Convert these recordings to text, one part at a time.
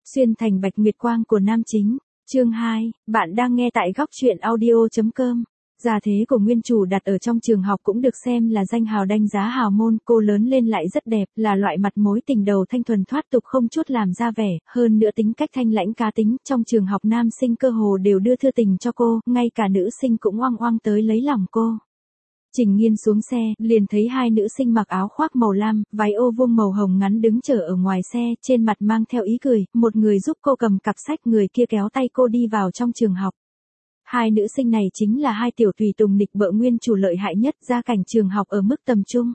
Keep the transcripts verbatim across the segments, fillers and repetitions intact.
Xuyên thành bạch nguyệt quang của nam chính. Chương hai, bạn đang nghe tại góc truyện audio.com. Gia thế của nguyên chủ đặt ở trong trường học cũng được xem là danh hào đánh giá hào môn, cô lớn lên lại rất đẹp, là loại mặt mối tình đầu thanh thuần thoát tục không chút làm ra vẻ, hơn nữa tính cách thanh lãnh cá tính, trong trường học nam sinh cơ hồ đều đưa thư tình cho cô, ngay cả nữ sinh cũng oang oang tới lấy lòng cô. Trình Nghiên xuống xe, liền thấy hai nữ sinh mặc áo khoác màu lam, váy ô vuông màu hồng ngắn đứng chờ ở ngoài xe, trên mặt mang theo ý cười, một người giúp cô cầm cặp sách, người kia kéo tay cô đi vào trong trường học. Hai nữ sinh này chính là hai tiểu tùy tùng nịnh bợ nguyên chủ lợi hại nhất, gia cảnh trường học ở mức tầm trung.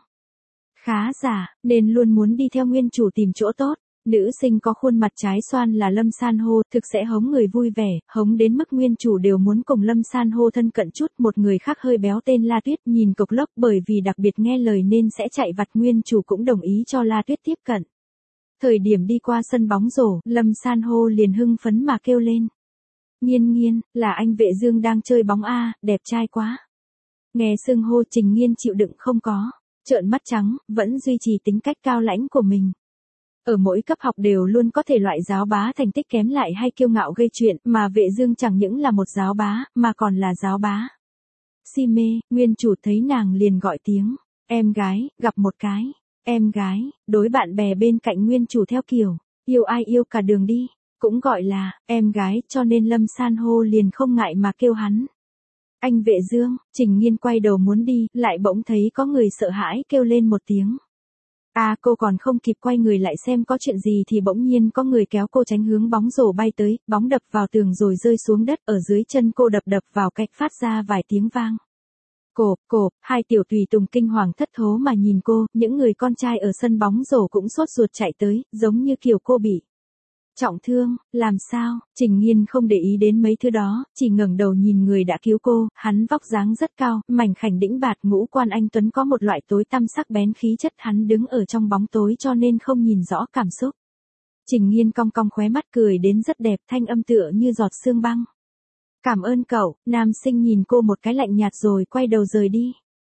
Khá giả, nên luôn muốn đi theo nguyên chủ tìm chỗ tốt. Nữ sinh có khuôn mặt trái xoan là Lâm San Hô, thực sẽ hống người vui vẻ, hống đến mức nguyên chủ đều muốn cùng Lâm San Hô thân cận chút. Một người khác hơi béo tên La Tuyết, nhìn cộc lốc, bởi vì đặc biệt nghe lời nên sẽ chạy vặt, nguyên chủ cũng đồng ý cho La Tuyết tiếp cận. Thời điểm đi qua sân bóng rổ, Lâm San Hô liền hưng phấn mà kêu lên. Nghiên Nghiên, là anh Vệ Dương đang chơi bóng a, đẹp trai quá. Nghe xưng hô, Trình Nghiên chịu đựng không có, trợn mắt trắng, vẫn duy trì tính cách cao lãnh của mình. Ở mỗi cấp học đều luôn có thể loại giáo bá thành tích kém lại hay kiêu ngạo gây chuyện, mà Vệ Dương chẳng những là một giáo bá, mà còn là giáo bá. Si mê, nguyên chủ thấy nàng liền gọi tiếng, em gái, gặp một cái, em gái, đối bạn bè bên cạnh nguyên chủ theo kiểu, yêu ai yêu cả đường đi, cũng gọi là, em gái, cho nên Lâm San Hô liền không ngại mà kêu hắn. Anh Vệ Dương, Trình Nghiên quay đầu muốn đi, lại bỗng thấy có người sợ hãi kêu lên một tiếng. À, cô còn không kịp quay người lại xem có chuyện gì thì bỗng nhiên có người kéo cô tránh hướng bóng rổ bay tới, bóng đập vào tường rồi rơi xuống đất, ở dưới chân cô đập đập vào cạnh phát ra vài tiếng vang. Cộp, cộp, hai tiểu tùy tùng kinh hoàng thất thố mà nhìn cô, những người con trai ở sân bóng rổ cũng sốt ruột chạy tới, giống như kiểu cô bị trọng thương, làm sao? Trình Nghiên không để ý đến mấy thứ đó, chỉ ngẩng đầu nhìn người đã cứu cô, hắn vóc dáng rất cao, mảnh khảnh đĩnh bạt, ngũ quan anh tuấn, có một loại tối tăm sắc bén khí chất, hắn đứng ở trong bóng tối cho nên không nhìn rõ cảm xúc. Trình Nghiên cong cong khóe mắt cười đến rất đẹp, thanh âm tựa như giọt sương băng. Cảm ơn cậu, nam sinh nhìn cô một cái lạnh nhạt rồi quay đầu rời đi.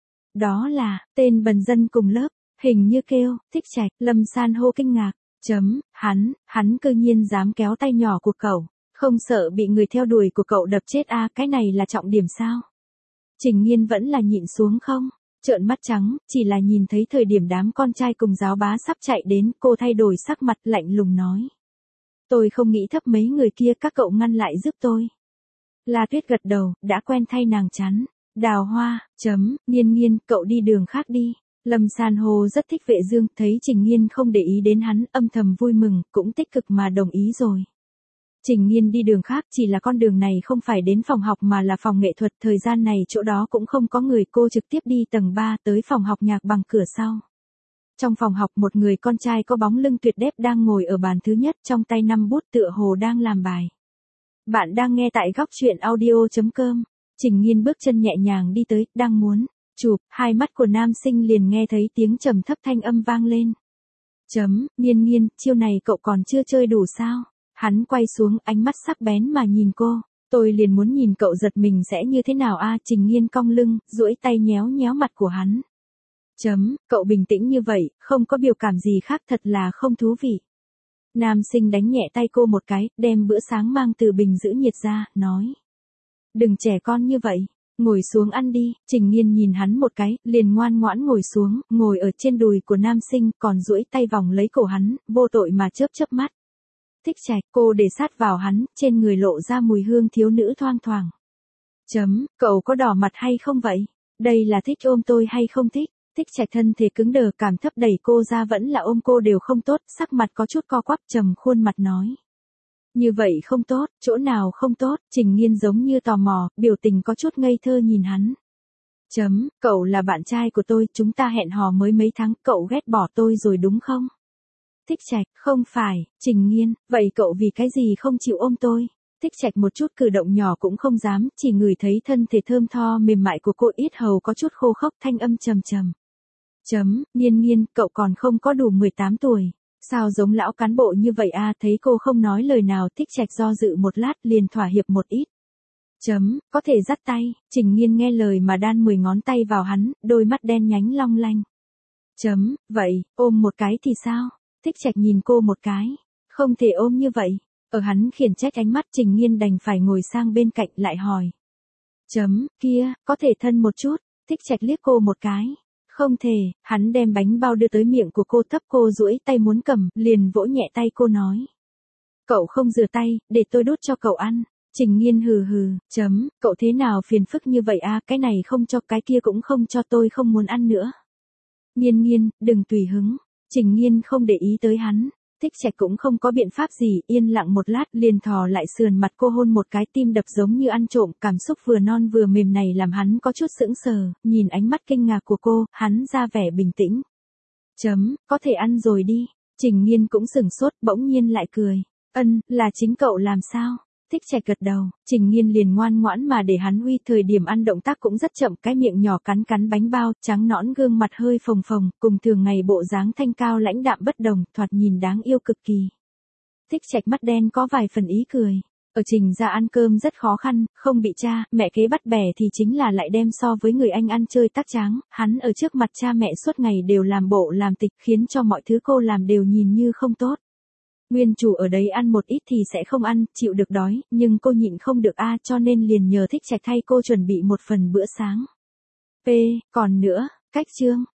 Đó là, tên bần dân cùng lớp, hình như kêu, Thích Trạch, Lâm San Hô kinh ngạc. Chấm, hắn, hắn cư nhiên dám kéo tay nhỏ của cậu, không sợ bị người theo đuổi của cậu đập chết à, cái này là trọng điểm sao? Trình Nghiên vẫn là nhịn xuống không? Trợn mắt trắng, chỉ là nhìn thấy thời điểm đám con trai cùng giáo bá sắp chạy đến, cô thay đổi sắc mặt lạnh lùng nói. Tôi không nghĩ thấp mấy người kia, các cậu ngăn lại giúp tôi. La Tuyết gật đầu, đã quen thay nàng chắn. Đào Hoa, chấm, Nghiên Nghiên, cậu đi đường khác đi. Lâm San Hô rất thích Vệ Dương, thấy Trình Nghiên không để ý đến hắn, âm thầm vui mừng, cũng tích cực mà đồng ý rồi. Trình Nghiên đi đường khác, chỉ là con đường này không phải đến phòng học mà là phòng nghệ thuật, thời gian này chỗ đó cũng không có người, cô trực tiếp đi tầng ba tới phòng học nhạc bằng cửa sau. Trong phòng học một người con trai có bóng lưng tuyệt đẹp đang ngồi ở bàn thứ nhất, trong tay năm bút tựa hồ đang làm bài. Bạn đang nghe tại góc truyện audio.com. Trình Nghiên bước chân nhẹ nhàng đi tới, đang muốn chụp, hai mắt của nam sinh liền nghe thấy tiếng trầm thấp thanh âm vang lên. Chấm, Nghiên Nghiên, chiêu này cậu còn chưa chơi đủ sao? Hắn quay xuống, ánh mắt sắc bén mà nhìn cô. Tôi liền muốn nhìn cậu giật mình sẽ như thế nào a. Trình Nghiên cong lưng, duỗi tay nhéo nhéo mặt của hắn. Chấm, cậu bình tĩnh như vậy, không có biểu cảm gì khác, thật là không thú vị. Nam sinh đánh nhẹ tay cô một cái, đem bữa sáng mang từ bình giữ nhiệt ra, nói. Đừng trẻ con như vậy. Ngồi xuống ăn đi. Trình Nghiên nhìn hắn một cái, liền ngoan ngoãn ngồi xuống, ngồi ở trên đùi của nam sinh, còn duỗi tay vòng lấy cổ hắn, vô tội mà chớp chớp mắt. Thích Trạch, cô để sát vào hắn, trên người lộ ra mùi hương thiếu nữ thoang thoảng. Chấm, cậu có đỏ mặt hay không vậy? Đây là thích ôm tôi hay không thích? Thích Trạch thân thể cứng đờ, cảm thấp đẩy cô ra, vẫn là ôm cô đều không tốt, sắc mặt có chút co quắp, trầm khuôn mặt nói. Như vậy không tốt, chỗ nào không tốt? Trình Nghiên giống như tò mò, biểu tình có chút ngây thơ nhìn hắn. Chấm, cậu là bạn trai của tôi, chúng ta hẹn hò mới mấy tháng, cậu ghét bỏ tôi rồi đúng không? Thích Trạch, không phải. Trình Nghiên, vậy cậu vì cái gì không chịu ôm tôi? Thích Trạch một chút cử động nhỏ cũng không dám, chỉ ngửi thấy thân thể thơm tho mềm mại của cô, yết hầu có chút khô khốc, thanh âm trầm trầm. Chấm, Nghiên Nghiên, cậu còn không có đủ mười tám tuổi. Sao giống lão cán bộ như vậy a? Thấy cô không nói lời nào, Thích Trạch do dự một lát, liền thỏa hiệp một ít. Chấm, có thể dắt tay. Trình Nghiên nghe lời mà đan mười ngón tay vào hắn, đôi mắt đen nhánh long lanh. Chấm, vậy, ôm một cái thì sao? Thích Trạch nhìn cô một cái. Không thể ôm như vậy. Ở hắn khiển trách ánh mắt Trình Nhiên đành phải ngồi sang bên cạnh lại hỏi. Chấm, kia, có thể thân một chút, Thích Trạch liếc cô một cái. Không thể, hắn đem bánh bao đưa tới miệng của cô thấp cô duỗi tay muốn cầm, liền vỗ nhẹ tay cô nói. Cậu không rửa tay, để tôi đút cho cậu ăn. Trình Nhiên hừ hừ, chấm, cậu thế nào phiền phức như vậy a, cái này không cho cái kia cũng không cho tôi không muốn ăn nữa. Nhiên Nhiên, đừng tùy hứng. Trình Nhiên không để ý tới hắn. Thích Trạch cũng không có biện pháp gì, yên lặng một lát liền thò lại sườn mặt cô hôn một cái, tim đập giống như ăn trộm, cảm xúc vừa non vừa mềm này làm hắn có chút sững sờ, nhìn ánh mắt kinh ngạc của cô, hắn ra vẻ bình tĩnh. Chấm, có thể ăn rồi đi. Trình Nhiên cũng sửng sốt, bỗng nhiên lại cười. Ân, là chính cậu làm sao? Thích Trạch gật đầu, Trình Nhiên liền ngoan ngoãn mà để hắn uy, thời điểm ăn động tác cũng rất chậm, cái miệng nhỏ cắn cắn bánh bao, trắng nõn gương mặt hơi phồng phồng, cùng thường ngày bộ dáng thanh cao lãnh đạm bất đồng, thoạt nhìn đáng yêu cực kỳ. Thích Trạch mắt đen có vài phần ý cười. Ở Trình gia ăn cơm rất khó khăn, không bị cha, mẹ kế bắt bẻ thì chính là lại đem so với người anh ăn chơi tác tráng, hắn ở trước mặt cha mẹ suốt ngày đều làm bộ làm tịch, khiến cho mọi thứ cô làm đều nhìn như không tốt. Nguyên chủ ở đấy ăn một ít thì sẽ không ăn, chịu được đói, nhưng cô nhịn không được a, cho nên liền nhờ Thích Trạch thay cô chuẩn bị một phần bữa sáng. P, còn nữa, cách chương.